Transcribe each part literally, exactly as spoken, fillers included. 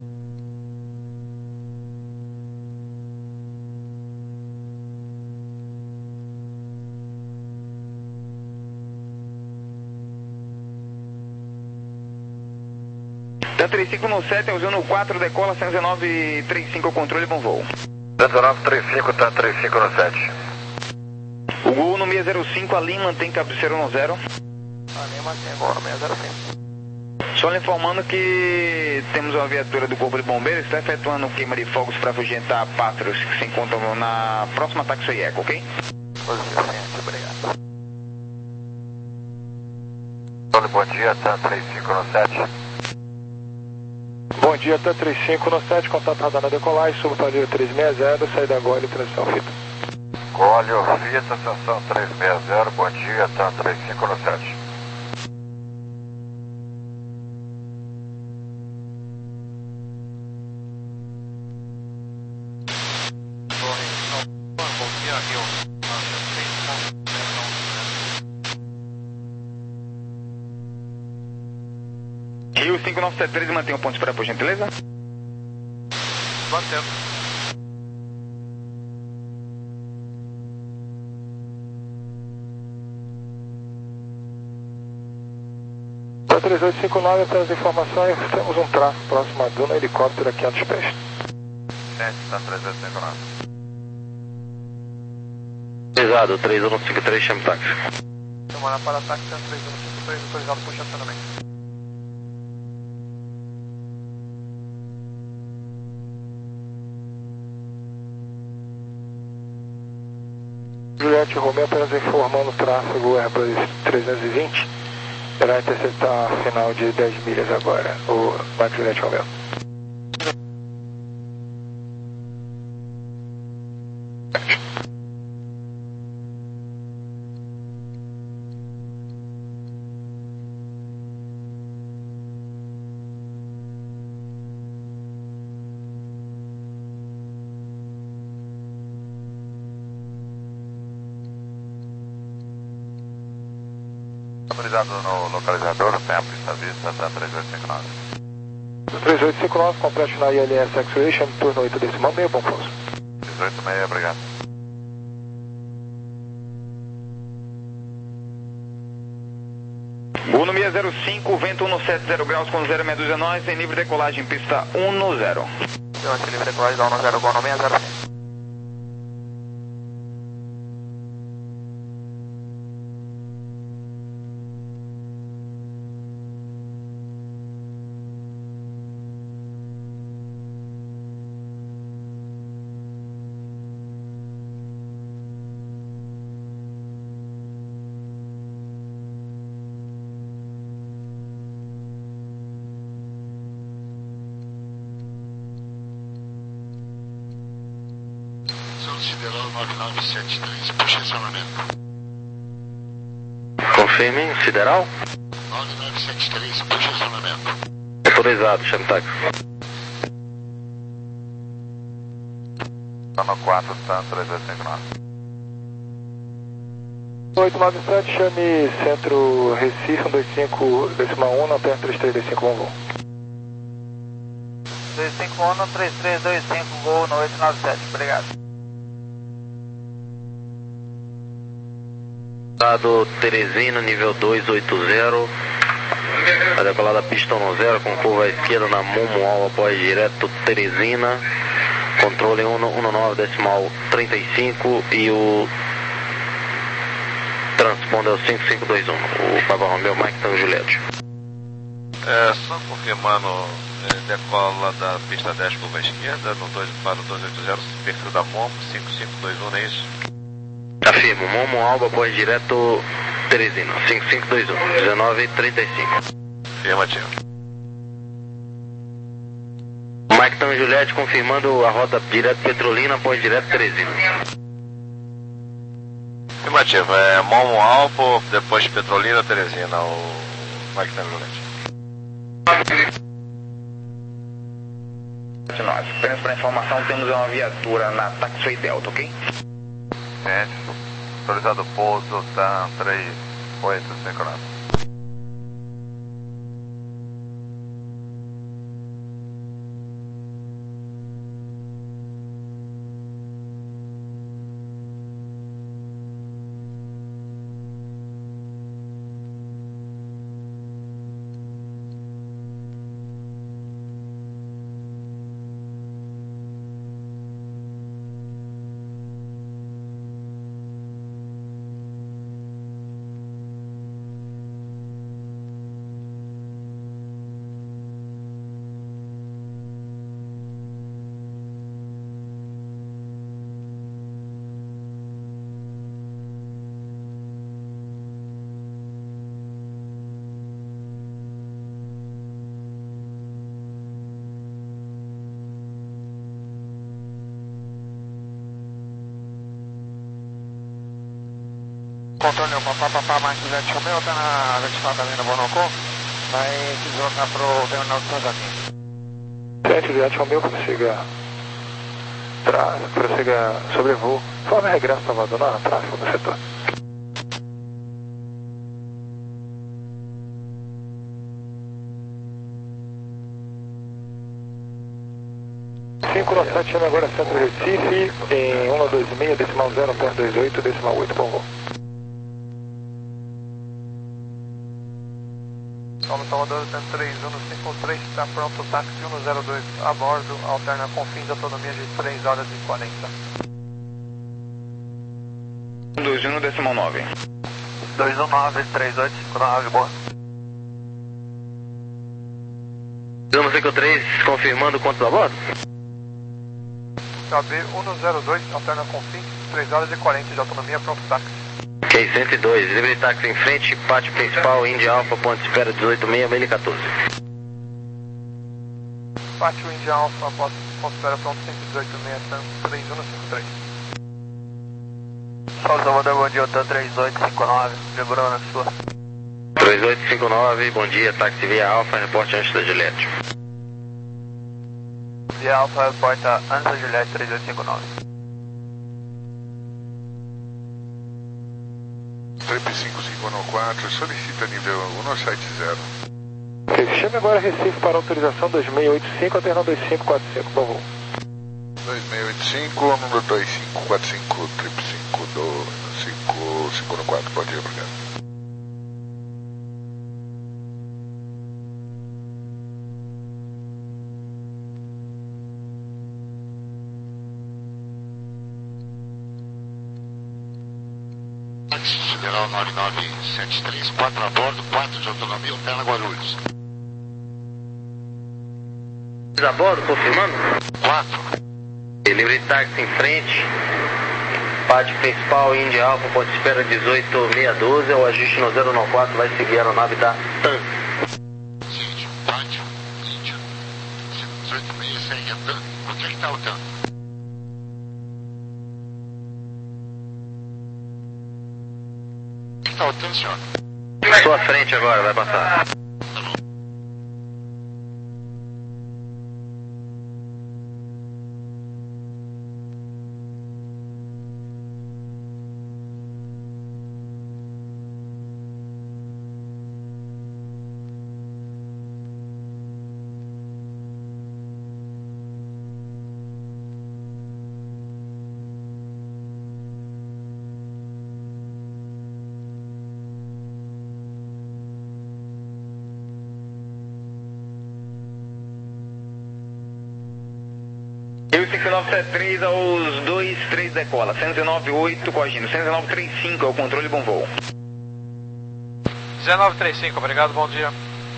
Da trinta e cinco no sete, usando quatro, decola cento e dezenove, trinta e cinco, controle, bom voo. cento e dezenove, trinta e cinco, tá trinta e cinco no sete. O Gol no seis zero cinco, a Lima mantém cabeceira no zero. A Lima mantém Gol no seis zero cinco. Só lhe informando que temos uma viatura do Corpo de Bombeiros que está efetuando queima de fogos para afugentar pátrios que se encontram na próxima Taxi Eco, ok? Positivo, obrigado. Bom dia, tá trinta e cinco no sete. Bom dia, tá trinta e cinco no sete, contato radar na decolagem, subo para o trezentos e sessenta, saída Gole, transição fita. Gole, fita, ascensão trezentos e sessenta, bom dia, tá trinta e cinco no sete. Rio cinco nove sete três, mantém o ponto de espera, por gentileza? Mantendo. Da três oito cinco nove, até as informações, temos um tráfego próximo a Duna, helicóptero a quinhentos pés. sete, tá três oito cinco nove. Pesado, três um cinco três, chame táxi. Semana para ataque, três um cinco três, autorizado por estacionamento. Juliette Romeo, apenas informando o tráfego Airbus trezentos e vinte, irá interceptar a final de dez milhas agora, o Max Juliette Romeo. Autorizado no localizador, tem a pista vista, tá três oito cinco nove. três oito cinco nove, complete na I L S Acceleration, turno oito decimal meio, bom pouso. dezoito e meio, obrigado. Gol no seis zero cinco, vento um no sete zero graus com zero meia dúzia nós, em livre decolagem, pista um no zero. Eu acho livre decolagem da um no zero, Gol no seis zero cinco. Sideral nove nove sete três, puxa acionamento. Confirme, Sideral? nove nove sete três, puxa acionamento. Autorizado, chame táxi. Tá no quatro, tá três oito cinco nove. oito nove sete, chame Centro Recife, um dois cinco decimal um, na P R três três dois cinco, bom voo. dois cinco um, três três dois cinco, Gol no oito nove sete, obrigado. Estado Teresina, nível dois oito zero. A decolada pista um zero, com curva à esquerda na Momo, ao apoio direto Teresina. Controle um nove decimal trinta e cinco e o transponder é o cinco cinco dois um. O Papa Romeo, Mike Tango Juliette. É, só confirmando, é, decola da pista dez, curva à esquerda, no dois para o dois oito zero, perfil da Momo, cinco cinco dois um, não é isso? Afirmo, Momo Alba, apoio direto Teresina, cinco cinco dois um, dezenove trinta e cinco. Afirmativo. Mike Tango Juliette confirmando a rota direto Petrolina, apoio direto Teresina. Afirmativo, é Momo Alpo, depois Petrolina, Teresina, o Mike Tango Juliette. Nós, apenas para informação, temos uma viatura na Taxway Delta, ok? Gente, autorizado pouso, tá três oito cinco nove. Contorno papá, papá, Mike Juliette Romeo, tá na vinte e quatro Avenida Bonocô, vai se deslocar pro terminal de São Joaquim. sete Juliette Romeo, prossiga, tra... prossiga sobrevoo, forma regresso Salvador, não, tráfego no setor. cinco nove sete, agora centro Recife, em um dois seis, decimal zero, ponto dois oito, decimal oito, bom voo. Paulo Salvador, três um cinco três, está pronto, táxi um zero dois a bordo, alterna com fins de autonomia de três horas e quarenta. dois um, decimal nove. dois um nove, três oito cinco nove, boa. um cinco três, confirmando quantos a bordo? K B um zero dois, alterna com fins, três horas e quarenta de autonomia, pronto, táxi. Ok, cento e dois, livre táxi em frente, pátio principal, Índia Alfa, ponto de espera dezoito seis, mil e quatorze. Pátio Índia Alfa, ponto de espera pronto, cento e dezoito seis, três um cinco três. Paulo Salvador, bom dia, Otan três oito cinco nove, segurando na sua. três oito cinco nove, bom dia, táxi via Alfa, reporte antes da Juliette. Via Alfa, reporta antes da Juliette, três oito cinco nove. Trip cinco cinco um quatro, solicita nível um sete zero. Ok, chame agora Recife para autorização dois seis oito cinco, alternando dois cinco quatro cinco, bom voo. dois seis oito cinco, número dois cinco quatro cinco, trip cinco do cinco cinco um quatro, bom dia, obrigado. Federal nove nove sete três, quatro a bordo, quatro de autonomia, alterna Guarulhos. A bordo, confirmando? quatro. Livre táxi em frente, pátio principal, Índia Alfa, ponto de espera dezoito seis doze, o ajuste no zero nove quatro vai seguir a aeronave da TAM. Seguinte, pátio, Índia, dezoito seis segue a TAM. Onde é que está o TAM? Onde está o TAM, senhor? Sua frente agora, vai passar. Eu cinco nove sete três aos dois três decola, cento e nove oito corrigindo, cento e nove trinta e cinco é o controle, bom voo. dezenove trinta e cinco, obrigado, bom dia.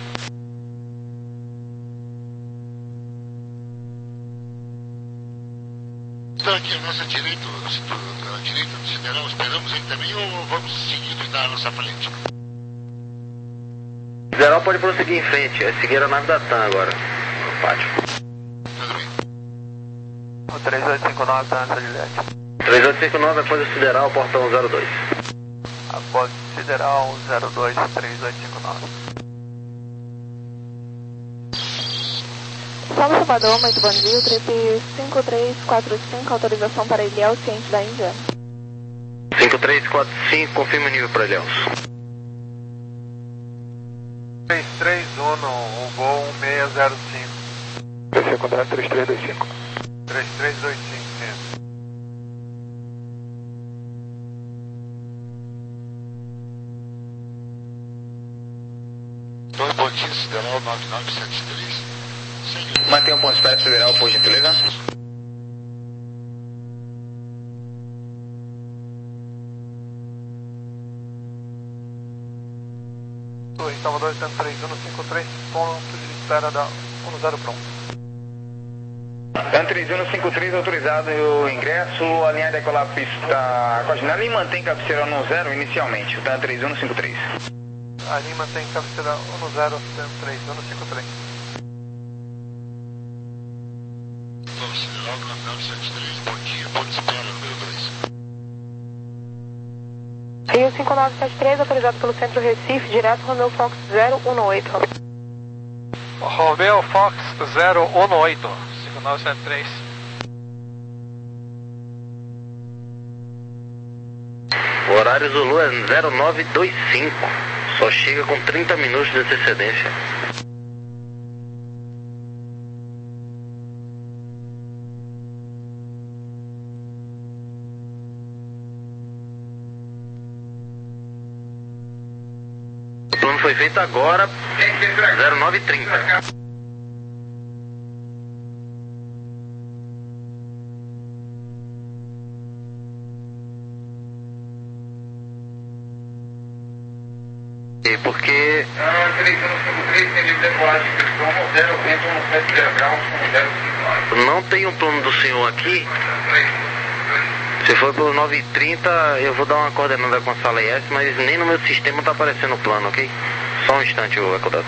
Está aqui a nossa direita, a direita do Sideral, esperamos ele também ou vamos seguir e dar a nossa frente? Geral pode prosseguir em frente, é seguir a nave da TAM agora, no pátio. Tudo bem. O três oito cinco nove está nessa Juliette. três oito cinco nove, após o Sideral, portão zero dois. Após Sideral zero dois, três oito cinco nove. Salve Salvador, muito bom dia. O trip cinco três quatro cinco, autorização para Ilhéus, ciente da Índia. cinco três quatro cinco, confirma o nível para Ilhéus. três três um, o voo um seis zero cinco. Vai ser controle três três dois cinco. três três dois cinco, sim. Dois bom dia, Sideral nove nove sete três. Segue. Mantenha o ponto de espera federal, por gentileza. Torre Salvador, três um cinco três, ponto de espera da um zero pronto. TAM três um cinco três, autorizado o ingresso, a linha decolar pista coordenada e mantém cabeceira no zero inicialmente, o TAM três um cinco três. A linha mantém cabeceira um zero três um cinco três. Então, Sideral nove nove sete três, bom dia, ponto de espera número dois. Rio cinco nove sete três, autorizado pelo Centro Recife, direto Romeo Fox zero um oito. Romeo Fox zero um oito, cinco nove sete três. O horário Zulu é zero nove dois cinco, só chega com trinta minutos de antecedência. O plano foi feito agora, zero nove trinta. E porque... Não tem um plano do senhor aqui. Se for pelo nove trinta, eu vou dar uma coordenada com a sala I S, mas nem no meu sistema tá aparecendo o plano, ok? Só um instante, o acordado.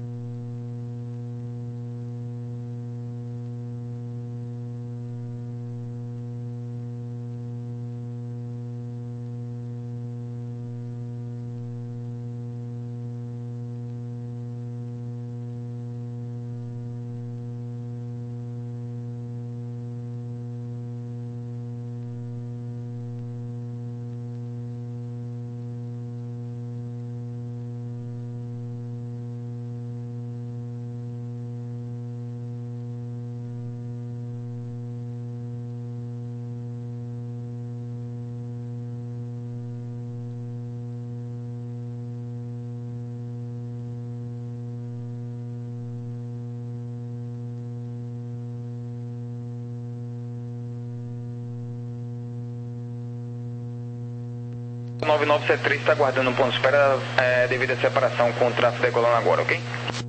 nove nove sete três está aguardando um ponto de espera é, devido à separação com o tráfego decolando agora, ok?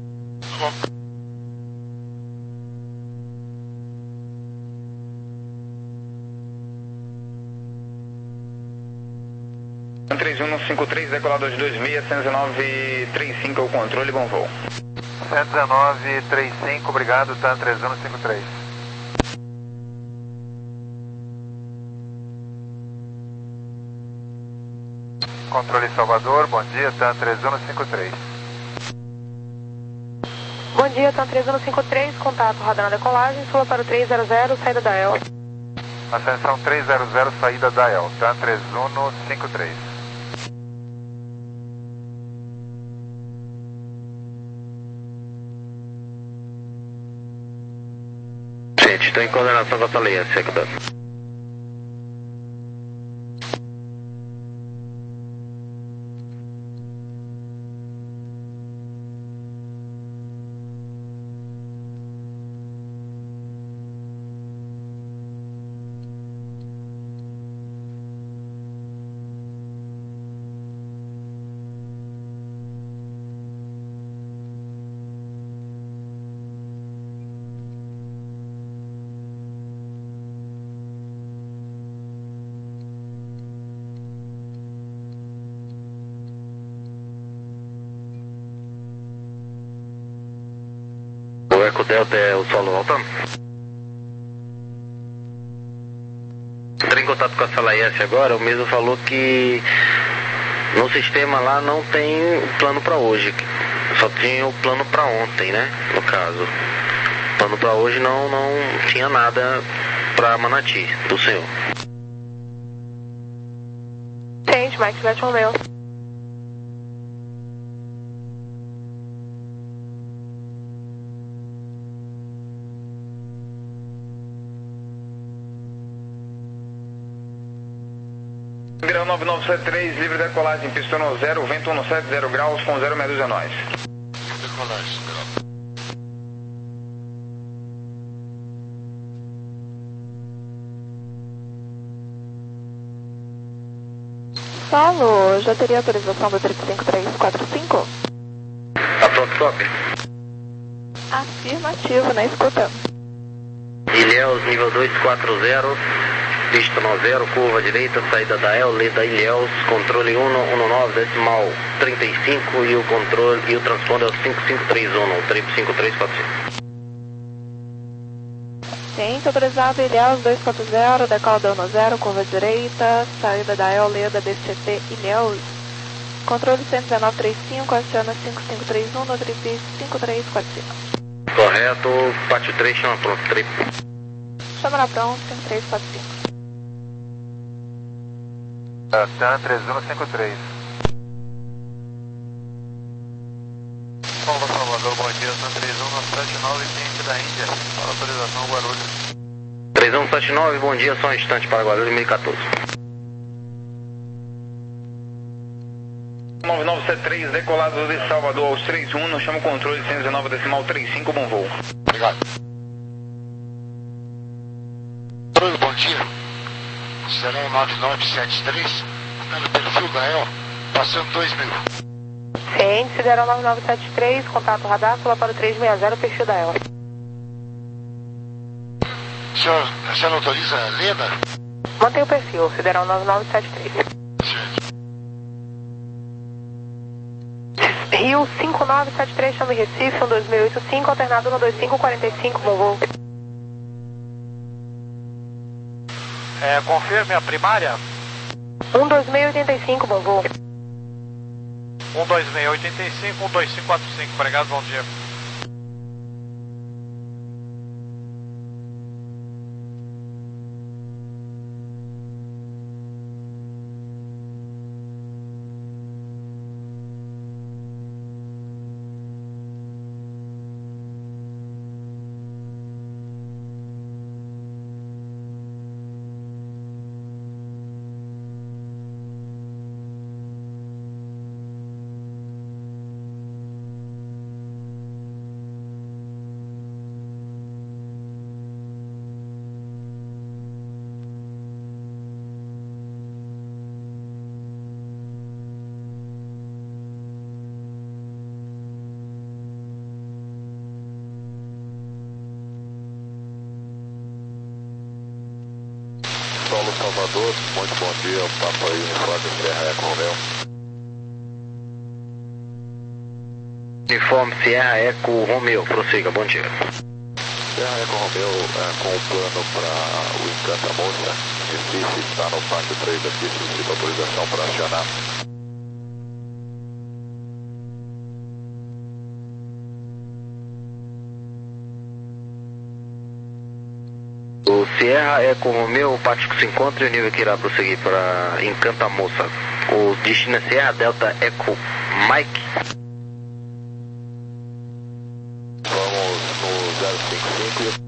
três um cinco três, decolado dois dois seis, cento e dezenove trinta e cinco, o controle, bom voo. cento e dezenove trinta e cinco, obrigado, tá três um cinco três. Controle Salvador, bom dia, TAM três um cinco três. Bom dia, TAM três um cinco três, contato radar na decolagem, sula para o três zero zero, saída da E L. Ascensão três zero zero, saída da E L, TAM três um cinco três. Gente, estou em coordenação com a sala I S, acordado. O Eco Delta é o solo voltando? Entrei em contato com a sala I S agora, o mesmo falou que no sistema lá não tem plano para hoje, só tinha o plano para ontem, né? No caso, o plano para hoje não, não tinha nada para Manati, do senhor. Gente, Mike Juliette Romeo. Grau nove nove sete três, livre decolagem, pista no zero, vento um sete zero graus com zero meia dúzia a nós. Decolagem, grau. Solo, já teria autorização do três cinco três quatro cinco? Tá pronto, top? Afirmativo, na escuta. Ilhéus, nível dois quatro zero, pista no zero, curva direita, saída da E L, da Ilhéus, controle um nove decimal trinta e cinco e o controle e o transponder é o cinco cinco três um, três cinco três quatro cinco. Ciência autorizado, Ilhéus dois quatro zero, decola da Uno zero, curva direita, saída da El Leda D C T Ilhéus. Controle cento e dezenove trinta e cinco, aciona cinco cinco três um no trip cinco três quatro cinco. Correto, pátio três, chama pronto, trip. Chama na pronto, cinco três quatro cinco. Tan três um cinco três. Paulo Salvador, bom dia, Tan três um sete nove, cliente da Índia, para autorização Guarulhos. três um sete nove, bom dia, só um instante para Guarulhos, mil e quatorze. nove nove sete três, decolado de Salvador aos três um, não chama o controle cento e dezenove decimal trinta e cinco, bom voo. Obrigado. Controle, bom dia. Serão nove nove sete três, no perfil da E L, passando dois mil. Ciente, Sideral nove nove sete três, contato radar, pula para o três seis zero, perfil da E L. O senhor, a senhora autoriza a Leda? Mantém o perfil, Sideral nove nove sete três. Rio cinco nove sete três, chama Recife, um dois mil e oitenta e cinco, alternado no dois cinco quatro cinco, bom voo. É, confirme a primária. um dois seis oito cinco, bom voo. um dois seis oito cinco, um dois cinco quatro cinco, obrigado, bom dia. Paulo Salvador, muito bom dia, Papa Uniforme Serra Eco Romeo. Uniforme Sierra Eco Romeo, prossiga, bom dia. Serra Eco Romeo é, com o plano para o Encanta Moça, Recife, está no pátio três aqui, solicita autorização para acionar. O Sierra Eco Romeo, o pátio que se encontra e o nível que irá prosseguir para Encanta Moça. O destino é Sierra Delta Eco Mike. Vamos no zero cinco cinco.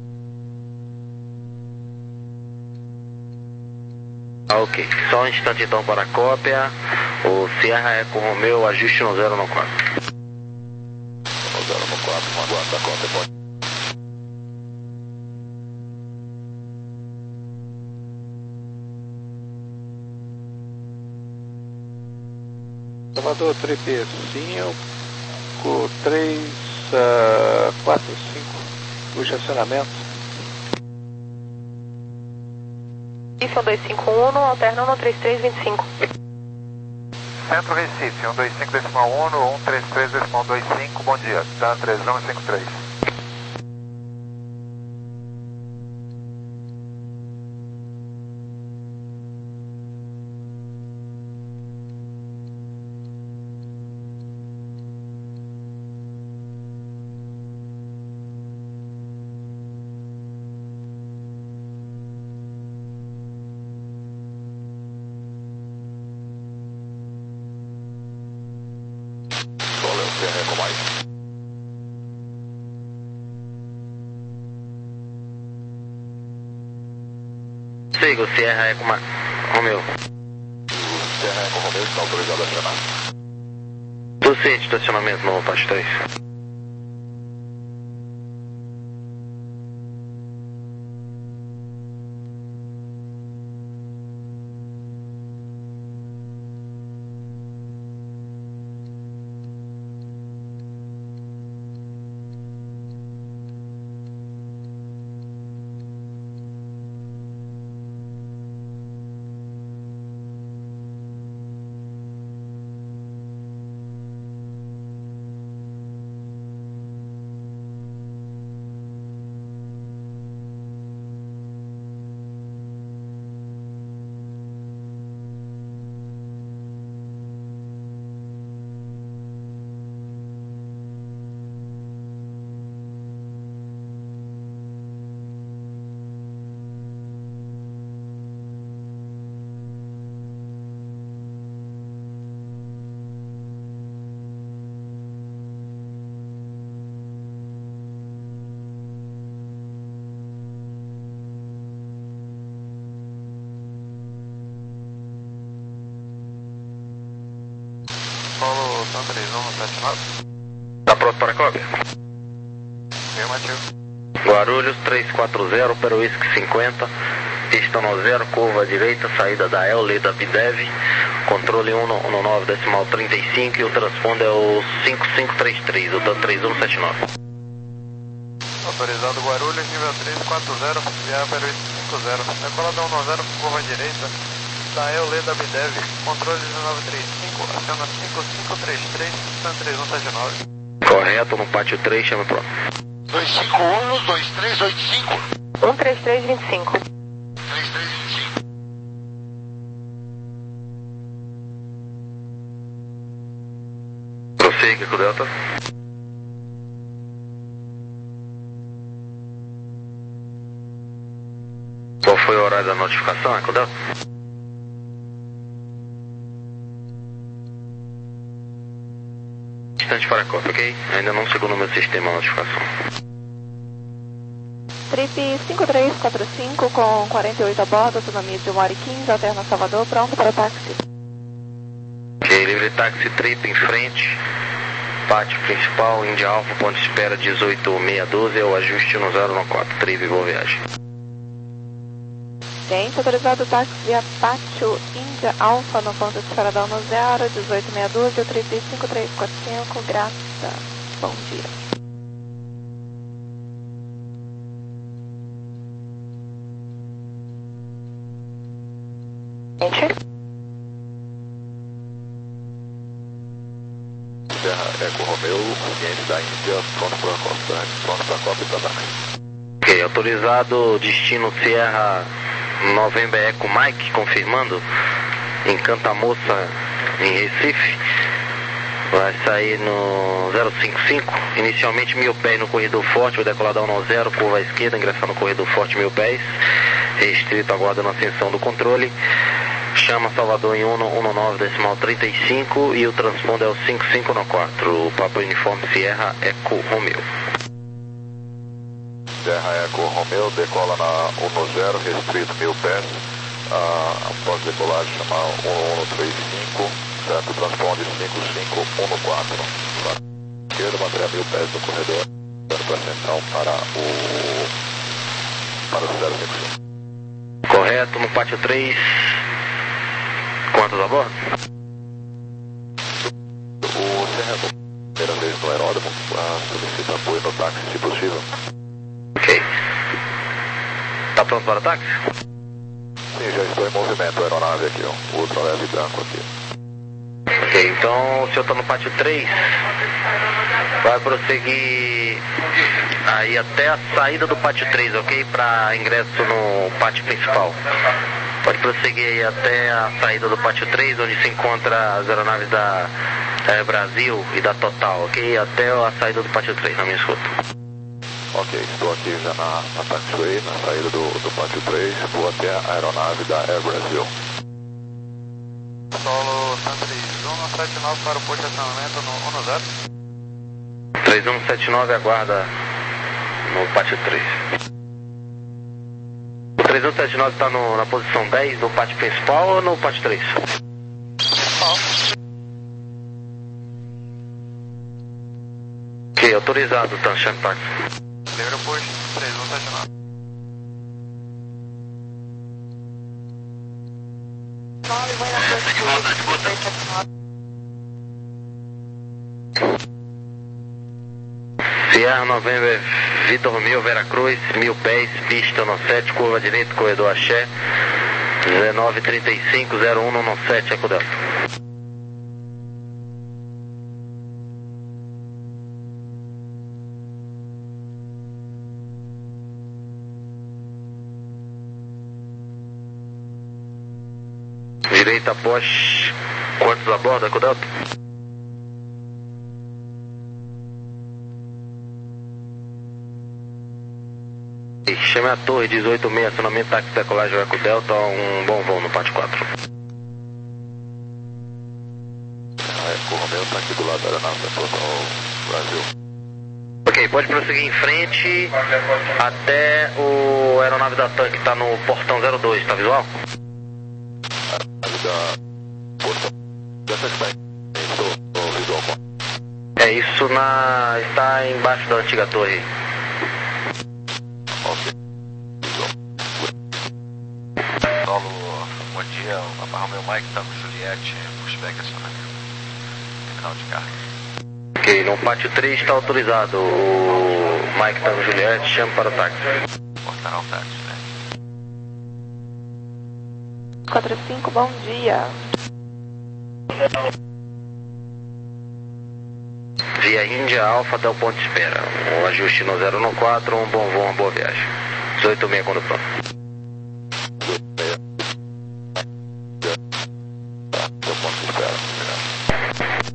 Ah, ok, só um instante então para a cópia. O Sierra Eco Romeo, ajuste no zero no quatro. No zero no quatro, aguarda a cópia, pode. Salvador, trip cinco três quatro cinco, o estacionamento. Recife, um dois cinco um, alterna no três três dois cinco. Centro Recife, um dois cinco decimal um, um três três decimal dois cinco, bom dia, Tan três um cinco três. Serra Eco mais. Siga o Sierra Eco Ma- Romeo. O Serra Eco Romeo está autorizado a acionar. Tô ciente de estacionamento no pátio três. sete nove. Tá pronto para a cópia? Afirmativo. Guarulhos três quatro zero, para o Whisky cinquenta, pista no zero, curva à direita, saída da E L, leda Bidev, controle um nove decimal trinta e cinco e o transponder é o cinco cinco três três, o três um sete nove. Autorizado Guarulhos, nível três quatro zero, via para o Whisky cinco zero, decolada um zero, curva à direita, da E L, leda Bidev, controle dezenove trinta e cinco, aciona cinco cinco três três, três um sete nove. Correto, no pátio três, chama pronto. dois cinco um, dois três oito cinco. um três três dois cinco. três três dois cinco. Prossiga com o Delta. Qual foi o horário da notificação, é com o Delta? Instante para a cópia, ok? Ainda não chegou no meu sistema a notificação. Trip cinco três quatro cinco com quarenta e oito a bordo, autonomia de uma hora e quinze, alterna Salvador, pronto para o táxi. Ok, livre táxi Trip em frente, pátio principal, Índia Alfa, ponto de espera dezoito seis um dois, é o ajuste no zero no quatro, Trip, boa viagem. Gente, autorizado o táxi via pátio Índia Alfa no ponto de espera da no zero, dezoito seis dois, o Trip cinco três quatro cinco, graça, bom dia. Serra Eco Romeu, cliente da Índia, pronto para a costa, pronto para a copa e tratamento. Ok, autorizado destino Sierra November Eco Mike, confirmando, em Cantamoça, em Recife, vai sair no zero cinco cinco, inicialmente mil pés no corredor forte, vai decolar da um zero, curva à esquerda, ingressar no corredor forte mil pés, restrito, aguarda na ascensão do controle, chama Salvador em um nove decimal trinta e cinco e o transponder é o cinco cinco no quatro, o Papa Uniforme Sierra Eco Romeu. Serra Eco Romeu, decola na um zero, restrito mil pés, ah, após decolagem chamar um um três cinco, certo, transponder cinco cinco um quatro, esquerda, manter a mil pés no corredor, para a ascensão para o, para o zero cinco cinco. Correto, no pátio três, quantos a bordo? O Serra, primeira vez no aeródromo, ah, solicita apoio no táxi, se possível. Ok. Tá pronto para o táxi? Sim, já estou em movimento, a aeronave aqui, ó, o ultraleve branco aqui. Ok, então o senhor está no pátio três, vai prosseguir aí até a saída do pátio três, ok? Para ingresso no pátio principal. Pode prosseguir aí até a saída do pátio três, onde se encontra as aeronaves da Air Brasil e da Total, ok? Até a saída do pátio três, na minha escuta. Ok, estou aqui já na, na taxiway, na saída do, do pátio três, vou até a aeronave da Air Brasil. Solo San três um sete nove para o posto de acionamento no um zero. três um sete nove aguarda no pátio três. O três um sete nove está na posição dez no pátio principal ou no pátio três? Principal. Ok, autorizado, tá, chame táxi. Livre o posto três um sete nove. Sierra November Vitor Mil, Veracruz, mil pés, pista no sete, curva direita, corredor Axé, dezenove trinta e cinco, zero um no sete, Eco Delta. Direita após quantos a bordo, Eco Delta? Chame a torre dezoito seis, acionamento táxi decolagem Eco Delta, um bom voo no pátio quatro. A Eco Romeu está aqui do lado da aeronave da Total Brasil. Ok, pode prosseguir em frente até o aeronave da TAM que está no portão zero dois, tá visual? A aeronave da Portão, já está visual. Isso na, está embaixo da antiga torre. Ok. Solo, bom dia, o Romeo Mike, Tango Juliette, pushback acionamento. Terminal de carga. Ok, no pátio três está autorizado. O Mike Tango Juliette, chama para o táxi. Portará o táxi, né? quatro cinco, bom dia. Via Índia Alfa até o ponto de espera. Um ajuste no zero no quatro, um bom voo, uma boa viagem. dezoito e meia quando pronto. Seu ponto de espera. Obrigado.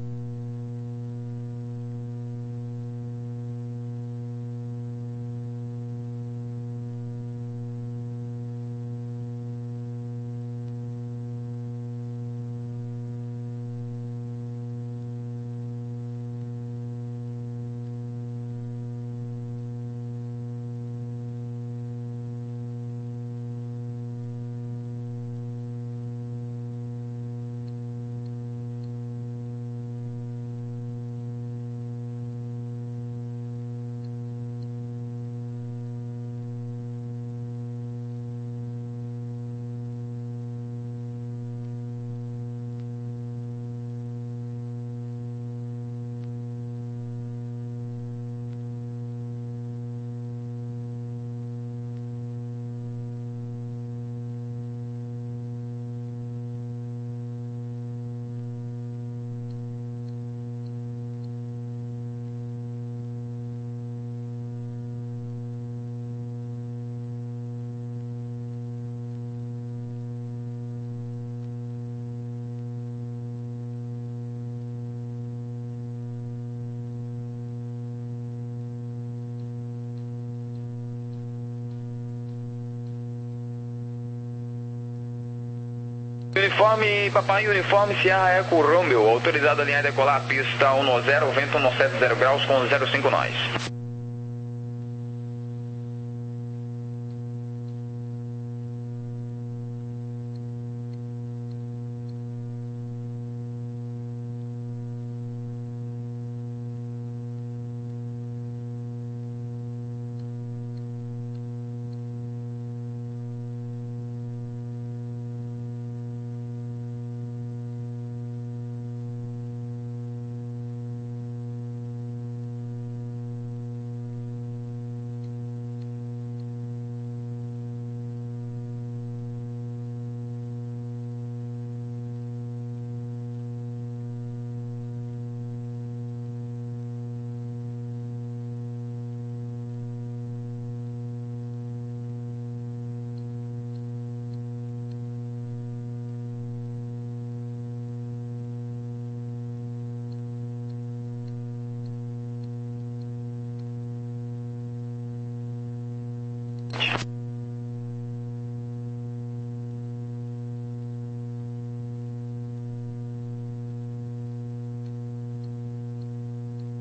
Uniforme, papai, uniforme Sierra Eco Romeo, autorizado a linha a decolar, pista um zero, vento um sete zero graus com zero cinco nós.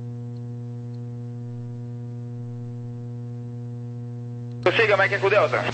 Prossiga, Mike Eco Delta.